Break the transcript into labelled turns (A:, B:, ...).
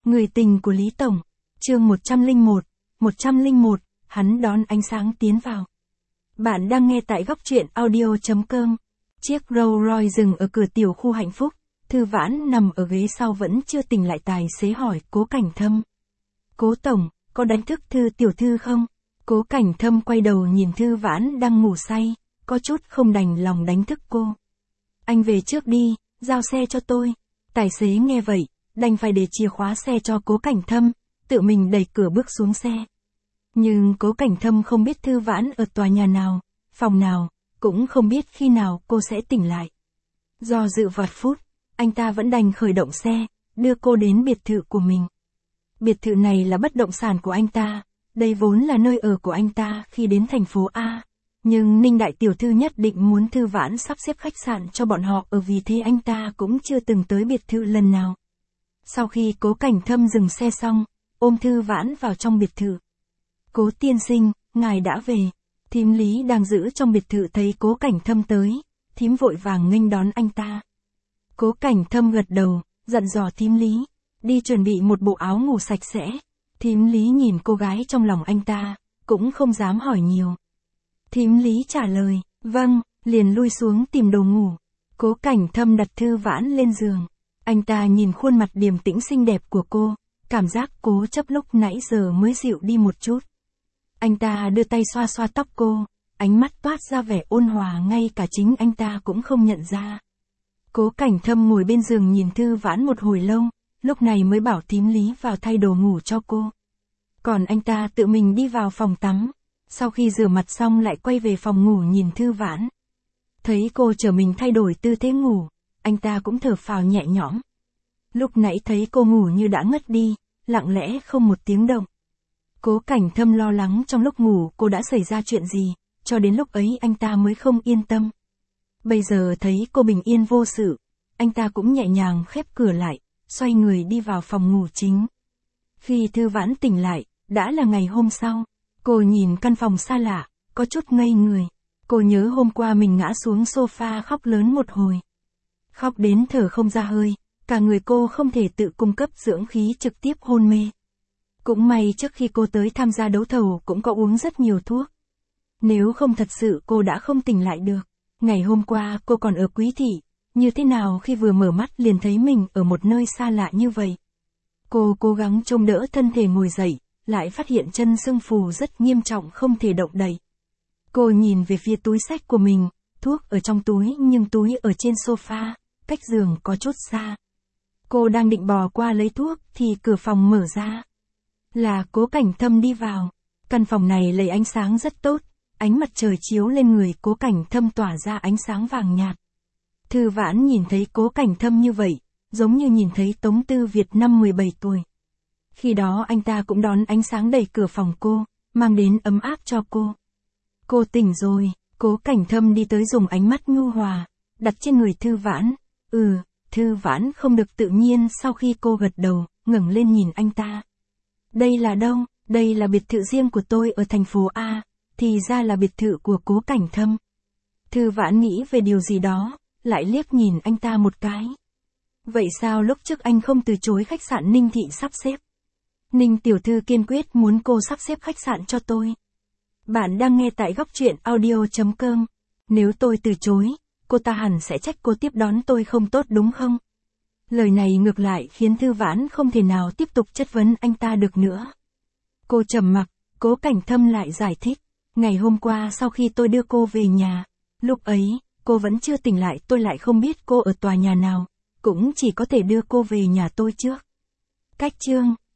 A: Người tình của Lý Tổng. Chương 101, hắn đón ánh sáng tiến vào. Bạn đang nghe tại góc truyện audio.com. Chiếc Rolls Royce dừng ở cửa tiểu khu hạnh phúc, Thư Vãn nằm ở ghế sau vẫn chưa tỉnh lại, tài xế hỏi Cố Cảnh Thâm. Cố Tổng, có đánh thức Thư tiểu thư không? Cố Cảnh Thâm quay đầu nhìn Thư Vãn đang ngủ say, có chút không đành lòng đánh thức cô. Anh về trước đi, giao xe cho tôi. Tài xế nghe vậy, đành phải để chìa khóa xe cho Cố Cảnh Thâm, tự mình đẩy cửa bước xuống xe. Nhưng Cố Cảnh Thâm không biết Thư Vãn ở tòa nhà nào, phòng nào, cũng không biết khi nào cô sẽ tỉnh lại. Do dự vài phút, anh ta vẫn đành khởi động xe, đưa cô đến biệt thự của mình. Biệt thự này là bất động sản của anh ta, đây vốn là nơi ở của anh ta khi đến thành phố A. Nhưng Ninh đại tiểu thư nhất định muốn Thư Vãn sắp xếp khách sạn cho bọn họ, vì thế anh ta cũng chưa từng tới biệt thự lần nào. Sau khi Cố Cảnh Thâm dừng xe xong, ôm Thư Vãn vào trong biệt thự. Cố tiên sinh, ngài đã về. Thím Lý đang giữ trong biệt thự thấy Cố Cảnh Thâm tới, thím vội vàng nghênh đón anh ta. Cố Cảnh Thâm gật đầu, dặn dò thím Lý, đi chuẩn bị một bộ áo ngủ sạch sẽ. Thím Lý nhìn cô gái trong lòng anh ta, cũng không dám hỏi nhiều. Thím Lý trả lời, vâng, liền lui xuống tìm đồ ngủ. Cố Cảnh Thâm đặt Thư Vãn lên giường. Anh ta nhìn khuôn mặt điềm tĩnh xinh đẹp của cô, cảm giác cố chấp lúc nãy giờ mới dịu đi một chút. Anh ta đưa tay xoa xoa tóc cô, ánh mắt toát ra vẻ ôn hòa ngay cả chính anh ta cũng không nhận ra. Cố Cảnh Thâm ngồi bên giường nhìn Thư Vãn một hồi lâu, lúc này mới bảo thím Lý vào thay đồ ngủ cho cô. Còn anh ta tự mình đi vào phòng tắm, sau khi rửa mặt xong lại quay về phòng ngủ nhìn Thư Vãn. Thấy cô chờ mình thay đổi tư thế ngủ, anh ta cũng thở phào nhẹ nhõm. Lúc nãy thấy cô ngủ như đã ngất đi, lặng lẽ không một tiếng động. Cố Cảnh Thâm lo lắng trong lúc ngủ cô đã xảy ra chuyện gì, cho đến lúc ấy anh ta mới không yên tâm. Bây giờ thấy cô bình yên vô sự, anh ta cũng nhẹ nhàng khép cửa lại, xoay người đi vào phòng ngủ chính. Khi Thư Vãn tỉnh lại, đã là ngày hôm sau. Cô nhìn căn phòng xa lạ, có chút ngây người. Cô nhớ hôm qua mình ngã xuống sofa khóc lớn một hồi. Khóc đến thở không ra hơi, cả người cô không thể tự cung cấp dưỡng khí, trực tiếp hôn mê. Cũng may trước khi cô tới tham gia đấu thầu cũng có uống rất nhiều thuốc. Nếu không thật sự cô đã không tỉnh lại được. Ngày hôm qua cô còn ở Quý Thị, như thế nào khi vừa mở mắt liền thấy mình ở một nơi xa lạ như vậy. Cô cố gắng chống đỡ thân thể ngồi dậy, lại phát hiện chân sưng phù rất nghiêm trọng không thể động đậy. Cô nhìn về phía túi xách của mình, thuốc ở trong túi nhưng túi ở trên sofa, cách giường có chút xa. Cô đang định bò qua lấy thuốc thì cửa phòng mở ra. Là Cố Cảnh Thâm đi vào. Căn phòng này lấy ánh sáng rất tốt, ánh mặt trời chiếu lên người Cố Cảnh Thâm tỏa ra ánh sáng vàng nhạt. Thư Vãn nhìn thấy Cố Cảnh Thâm như vậy, giống như nhìn thấy Tống Tư Việt năm 17 tuổi. Khi đó anh ta cũng đón ánh sáng đẩy cửa phòng cô, mang đến ấm áp cho cô. Cô tỉnh rồi, Cố Cảnh Thâm đi tới dùng ánh mắt nhu hòa, đặt trên người Thư Vãn. Thư Vãn không được tự nhiên sau khi cô gật đầu, ngẩng lên nhìn anh ta. Đây là đâu? Đây là biệt thự riêng của tôi ở thành phố A, thì ra là biệt thự của Cố Cảnh Thâm. Thư Vãn nghĩ về điều gì đó, lại liếc nhìn anh ta một cái. Vậy sao lúc trước anh không từ chối khách sạn Ninh Thị sắp xếp? Ninh tiểu thư kiên quyết muốn cô sắp xếp khách sạn cho tôi. Bạn đang nghe tại góc truyện audio.com. Nếu tôi từ chối, cô ta hẳn sẽ trách cô tiếp đón tôi không tốt đúng không? Lời này ngược lại khiến Thư Vãn không thể nào tiếp tục chất vấn anh ta được nữa. Cô trầm mặc, Cố Cảnh Thâm lại giải thích. Ngày hôm qua sau khi tôi đưa cô về nhà, lúc ấy, cô vẫn chưa tỉnh lại, tôi lại không biết cô ở tòa nhà nào, cũng chỉ có thể đưa cô về nhà tôi trước. Cách chương